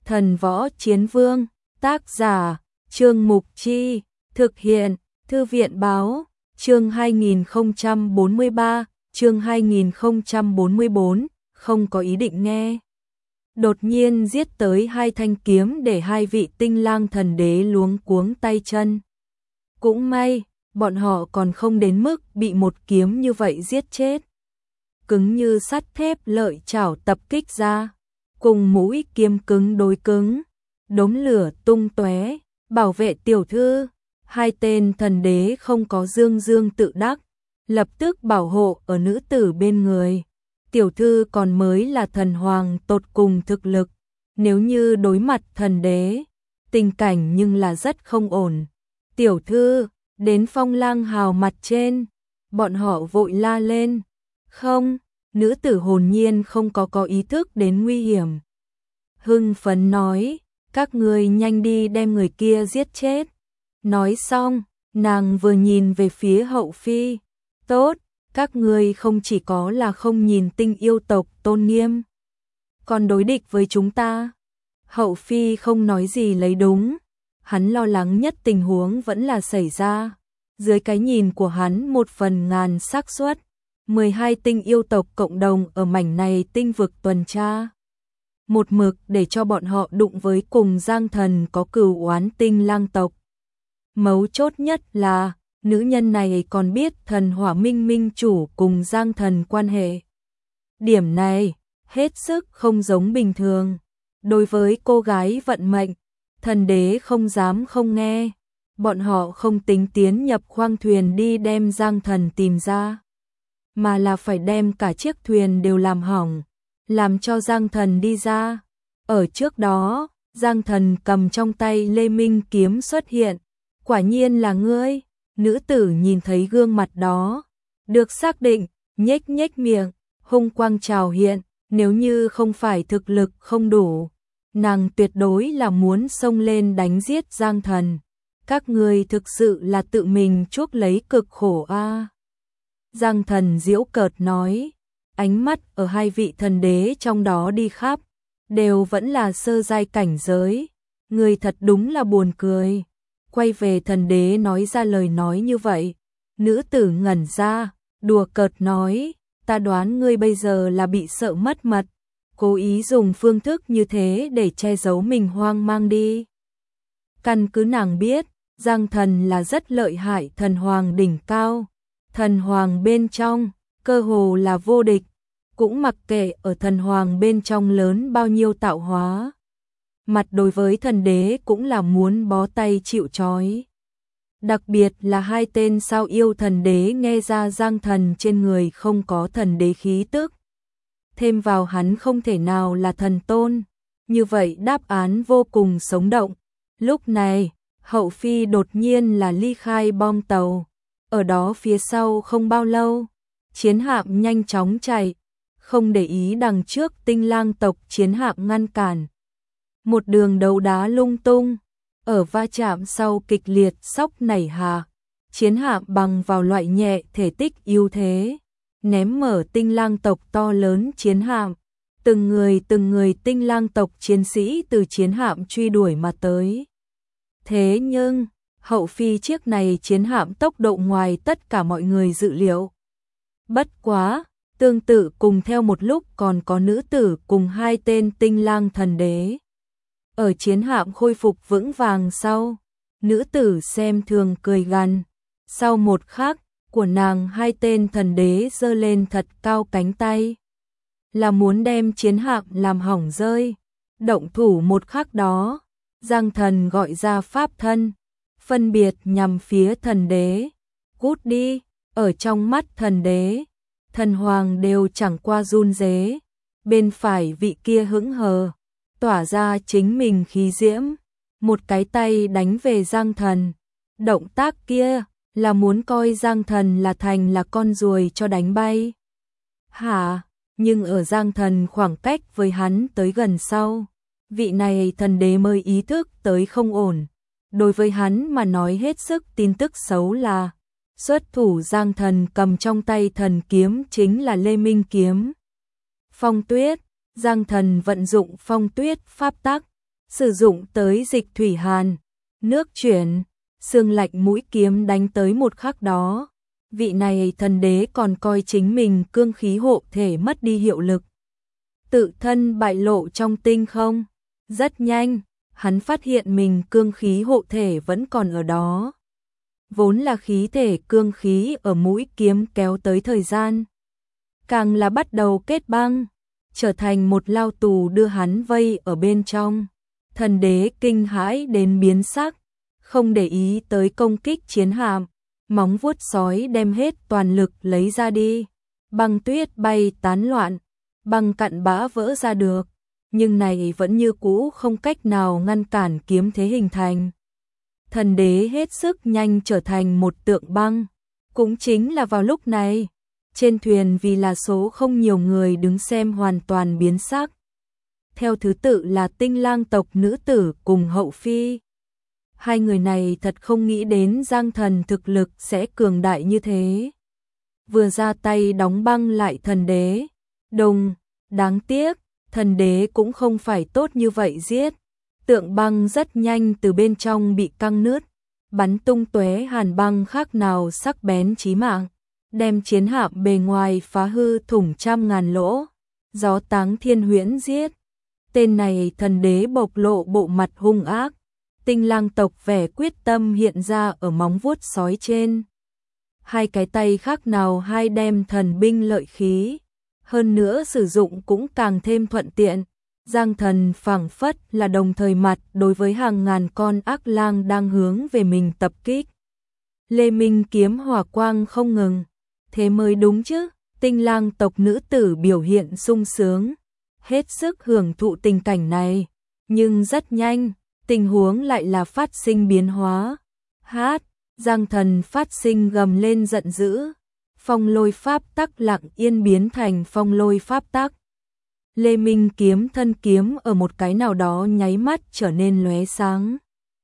Thần Võ Chiến Vương, tác giả, Trương Mục Chi, thực hiện, Thư viện Báo, chương 2043, chương 2044, không có ý định nghe. Đột nhiên giết tới 2 thanh kiếm để 2 vị tinh lang thần đế luống cuống tay chân. Cũng may, bọn họ còn không đến mức bị một kiếm như vậy giết chết. Cứng như sắt thép lợi chảo tập kích ra, cùng mũi kiếm cứng đối cứng, đốm lửa tung tóe, bảo vệ tiểu thư. 2 tên thần đế không có dương dương tự đắc, lập tức bảo hộ ở nữ tử bên người. Tiểu thư còn mới là thần hoàng tột cùng thực lực, nếu như đối mặt thần đế, tình cảnh nhưng là rất không ổn. Tiểu thư, đến Phong Lang Hào mặt trên, bọn họ vội la lên. Không, nữ tử hồn nhiên không có ý thức đến nguy hiểm. Hưng phấn nói, các ngươi nhanh đi đem người kia giết chết. Nói xong, nàng vừa nhìn về phía hậu phi. Tốt, các ngươi không chỉ có là không nhìn tinh yêu tộc tôn nghiêm, còn đối địch với chúng ta. Hậu phi không nói gì lấy đúng, hắn lo lắng nhất tình huống vẫn là xảy ra. Dưới cái nhìn của hắn 1/1000 xác suất, 12 tinh yêu tộc cộng đồng ở mảnh này tinh vực tuần tra. Một mực để cho bọn họ đụng với cùng Giang Thần có cừu oán tinh lang tộc. Mấu chốt nhất là, nữ nhân này còn biết thần hỏa minh minh chủ cùng Giang Thần quan hệ. Điểm này, hết sức không giống bình thường. Đối với cô gái vận mệnh, thần đế không dám không nghe. Bọn họ không tính tiến nhập khoang thuyền đi đem Giang Thần tìm ra, mà là phải đem cả chiếc thuyền đều làm hỏng, làm cho Giang Thần đi ra. Ở trước đó, Giang Thần cầm trong tay Lê Minh kiếm xuất hiện. Quả nhiên là ngươi. Nữ tử nhìn thấy gương mặt đó, được xác định, nhếch nhếch miệng, hung quang trào hiện. Nếu như không phải thực lực không đủ, nàng tuyệt đối là muốn xông lên đánh giết Giang Thần. Các ngươi thực sự là tự mình chuốc lấy cực khổ a. Giang Thần giễu cợt nói, ánh mắt ở 2 vị thần đế trong đó đi khắp, đều vẫn là sơ giai cảnh giới. Người thật đúng là buồn cười. Quay về thần đế nói ra lời nói như vậy. Nữ tử ngẩn ra, đùa cợt nói, ta đoán ngươi bây giờ là bị sợ mất mật, cố ý dùng phương thức như thế để che giấu mình hoang mang đi. Căn cứ nàng biết, Giang Thần là rất lợi hại thần hoàng đỉnh cao. Thần hoàng bên trong, cơ hồ là vô địch, cũng mặc kệ ở thần hoàng bên trong lớn bao nhiêu tạo hóa. Mặt đối với thần đế cũng là muốn bó tay chịu trói. Đặc biệt là 2 tên sao yêu thần đế nghe ra Giang Thần trên người không có thần đế khí tức. Thêm vào hắn không thể nào là thần tôn. Như vậy đáp án vô cùng sống động. Lúc này, hậu phi đột nhiên là ly khai bom tàu. Ở đó phía sau không bao lâu, chiến hạm nhanh chóng chạy, không để ý đằng trước tinh lang tộc chiến hạm ngăn cản. Một đường đấu đá lung tung, ở va chạm sau kịch liệt sóc nảy hạ, chiến hạm bằng vào loại nhẹ thể tích ưu thế, ném mở tinh lang tộc to lớn chiến hạm. Từng người tinh lang tộc chiến sĩ từ chiến hạm truy đuổi mà tới. Thế nhưng, hậu phi chiếc này chiến hạm tốc độ ngoài tất cả mọi người dự liệu. Bất quá, tương tự cùng theo một lúc còn có nữ tử cùng 2 tên tinh lang thần đế. Ở chiến hạm khôi phục vững vàng sau, nữ tử xem thường cười gằn. Sau một khắc, của nàng 2 tên thần đế giơ lên thật cao cánh tay, là muốn đem chiến hạm làm hỏng rơi. Động thủ một khắc đó, Giang Thần gọi ra pháp thân, phân biệt nhằm phía thần đế. Cút đi. Ở trong mắt thần đế, thần hoàng đều chẳng qua run rế. Bên phải vị kia hững hờ, tỏa ra chính mình khí diễm, một cái tay đánh về Giang Thần. Động tác kia là muốn coi Giang Thần là thành là con ruồi cho đánh bay. Hả? Nhưng ở Giang Thần khoảng cách với hắn tới gần sau, vị này thần đế mới ý thức tới không ổn. Đối với hắn mà nói hết sức tin tức xấu là xuất thủ Giang Thần cầm trong tay thần kiếm chính là Lê Minh kiếm. Phong Tuyết, Giang Thần vận dụng Phong Tuyết pháp tắc, sử dụng tới dịch thủy hàn, nước chuyển, xương lạnh mũi kiếm đánh tới một khắc đó. Vị này thần đế còn coi chính mình cương khí hộ thể mất đi hiệu lực. Tự thân bại lộ trong tinh không. Rất nhanh, hắn phát hiện mình cương khí hộ thể vẫn còn ở đó. Vốn là khí thể cương khí ở mũi kiếm kéo tới thời gian. Càng là bắt đầu kết băng, trở thành một lao tù đưa hắn vây ở bên trong. Thần đế kinh hãi đến biến sắc, không để ý tới công kích chiến hạm, móng vuốt sói đem hết toàn lực lấy ra đi. Băng tuyết bay tán loạn, băng cặn bã vỡ ra được, nhưng này vẫn như cũ không cách nào ngăn cản kiếm thế hình thành. Thần đế hết sức nhanh trở thành một tượng băng. Cũng chính là vào lúc này, trên thuyền vì là số không nhiều người đứng xem hoàn toàn biến sắc. Theo thứ tự là Tinh Lang tộc nữ tử cùng Hậu Phi. Hai người này thật không nghĩ đến Giang Thần thực lực sẽ cường đại như thế. Vừa ra tay đóng băng lại thần đế. Đùng, đáng tiếc, thần đế cũng không phải tốt như vậy giết. Tượng băng rất nhanh từ bên trong bị căng nứt, bắn tung tóe hàn băng khác nào sắc bén chí mạng, đem chiến hạm bề ngoài phá hư thủng trăm ngàn lỗ. Gió Táng Thiên Huyễn giết. Tên này thần đế bộc lộ bộ mặt hung ác. Tinh Lang tộc vẻ quyết tâm hiện ra ở móng vuốt sói trên. Hai cái tay khác nào hai đem thần binh lợi khí. Hơn nữa sử dụng cũng càng thêm thuận tiện. Giang Thần phảng phất là đồng thời mặt đối với hàng ngàn con ác lang đang hướng về mình tập kích. Lê Minh kiếm hỏa quang không ngừng. Thế mới đúng chứ. Tinh Lang tộc nữ tử biểu hiện sung sướng, hết sức hưởng thụ tình cảnh này. Nhưng rất nhanh, tình huống lại là phát sinh biến hóa. Giang Thần phát sinh gầm lên giận dữ. Phong lôi pháp tắc lặng yên biến thành phong lôi pháp tắc. Lê Minh kiếm thân kiếm ở một cái nào đó nháy mắt trở nên lóe sáng.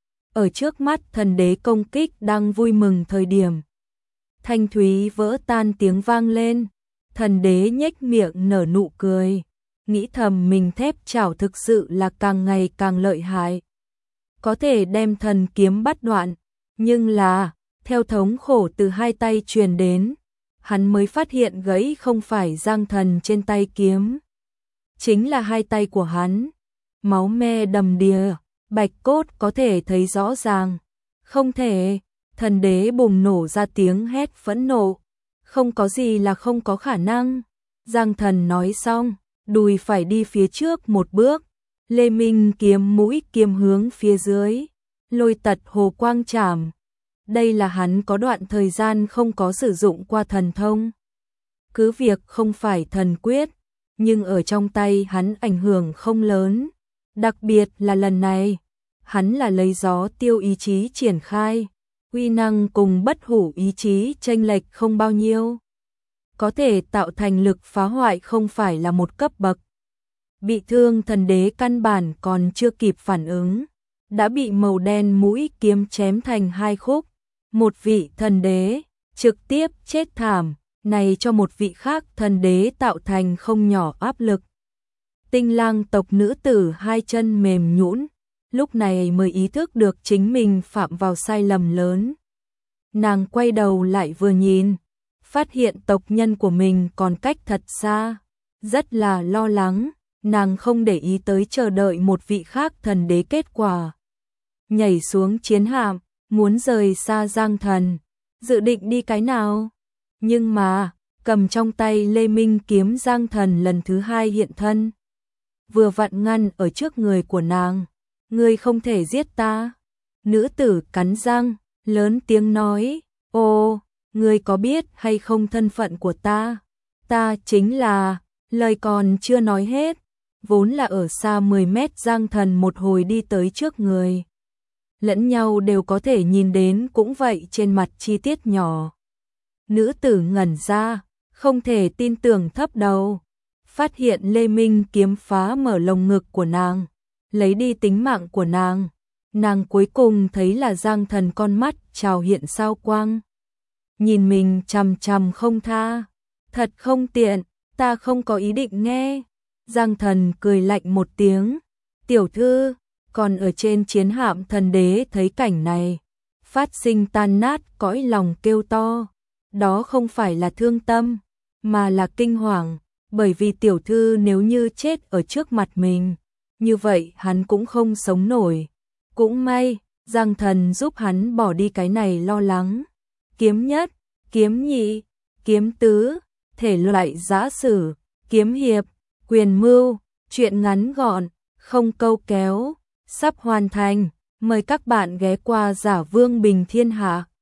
Ở trước mắt thần đế công kích đang vui mừng thời điểm. Thanh thúy vỡ tan tiếng vang lên. Thần đế nhếch miệng nở nụ cười. Nghĩ thầm mình thép chảo thực sự là càng ngày càng lợi hại. Có thể đem thần kiếm bắt đoạn. Nhưng là, theo thống khổ từ hai tay truyền đến, hắn mới phát hiện gãy không phải Giang Thần trên tay kiếm. Chính là hai tay của hắn. Máu me đầm đìa, bạch cốt có thể thấy rõ ràng. Không thể, thần đế bùng nổ ra tiếng hét phẫn nộ. Không có gì là không có khả năng. Giang Thần nói xong, đùi phải đi phía trước một bước. Lê Minh kiếm mũi kiếm hướng phía dưới. Lôi tật hồ quang trảm. Đây là hắn có đoạn thời gian không có sử dụng qua thần thông. Cứ việc không phải thần quyết, nhưng ở trong tay hắn ảnh hưởng không lớn. Đặc biệt là lần này, hắn là lấy gió tiêu ý chí triển khai. Uy năng cùng bất hủ ý chí chênh lệch không bao nhiêu. Có thể tạo thành lực phá hoại không phải là một cấp bậc. Bị thương thần đế căn bản còn chưa kịp phản ứng. Đã bị màu đen mũi kiếm chém thành hai khúc. Một vị thần đế trực tiếp chết thảm, này cho một vị khác thần đế tạo thành không nhỏ áp lực. Tinh Lang tộc nữ tử hai chân mềm nhũn, lúc này mới ý thức được chính mình phạm vào sai lầm lớn. Nàng quay đầu lại vừa nhìn, phát hiện tộc nhân của mình còn cách thật xa, rất là lo lắng, nàng không để ý tới chờ đợi một vị khác thần đế kết quả. Nhảy xuống chiến hạm, muốn rời xa Giang Thần, dự định đi cái nào? Nhưng mà, cầm trong tay Lê Minh kiếm Giang Thần lần thứ hai hiện thân. Vừa vặn ngăn ở trước người của nàng. Ngươi không thể giết ta. Nữ tử cắn răng, lớn tiếng nói, ô, ngươi có biết hay không thân phận của ta? Ta chính là, lời còn chưa nói hết. Vốn là ở xa 10 mét Giang Thần một hồi đi tới trước người. Lẫn nhau đều có thể nhìn đến cũng vậy trên mặt chi tiết nhỏ. Nữ tử ngẩn ra, không thể tin tưởng thấp đầu. Phát hiện Lê Minh kiếm phá mở lồng ngực của nàng, lấy đi tính mạng của nàng. Nàng cuối cùng thấy là Giang Thần con mắt trào hiện sao quang. Nhìn mình chằm chằm không tha. Thật không tiện, ta không có ý định nghe. Giang Thần cười lạnh một tiếng. Tiểu thư, còn ở trên chiến hạm thần đế thấy cảnh này, phát sinh tan nát cõi lòng kêu to. Đó không phải là thương tâm, mà là kinh hoàng, bởi vì tiểu thư nếu như chết ở trước mặt mình, như vậy hắn cũng không sống nổi. Cũng may, Giang Thần giúp hắn bỏ đi cái này lo lắng. Kiếm nhất, kiếm nhị, kiếm tứ, thể loại giã sử, kiếm hiệp, quyền mưu, truyện ngắn gọn, không câu kéo, sắp hoàn thành. Mời các bạn ghé qua Giả Vương Bình Thiên Hạ.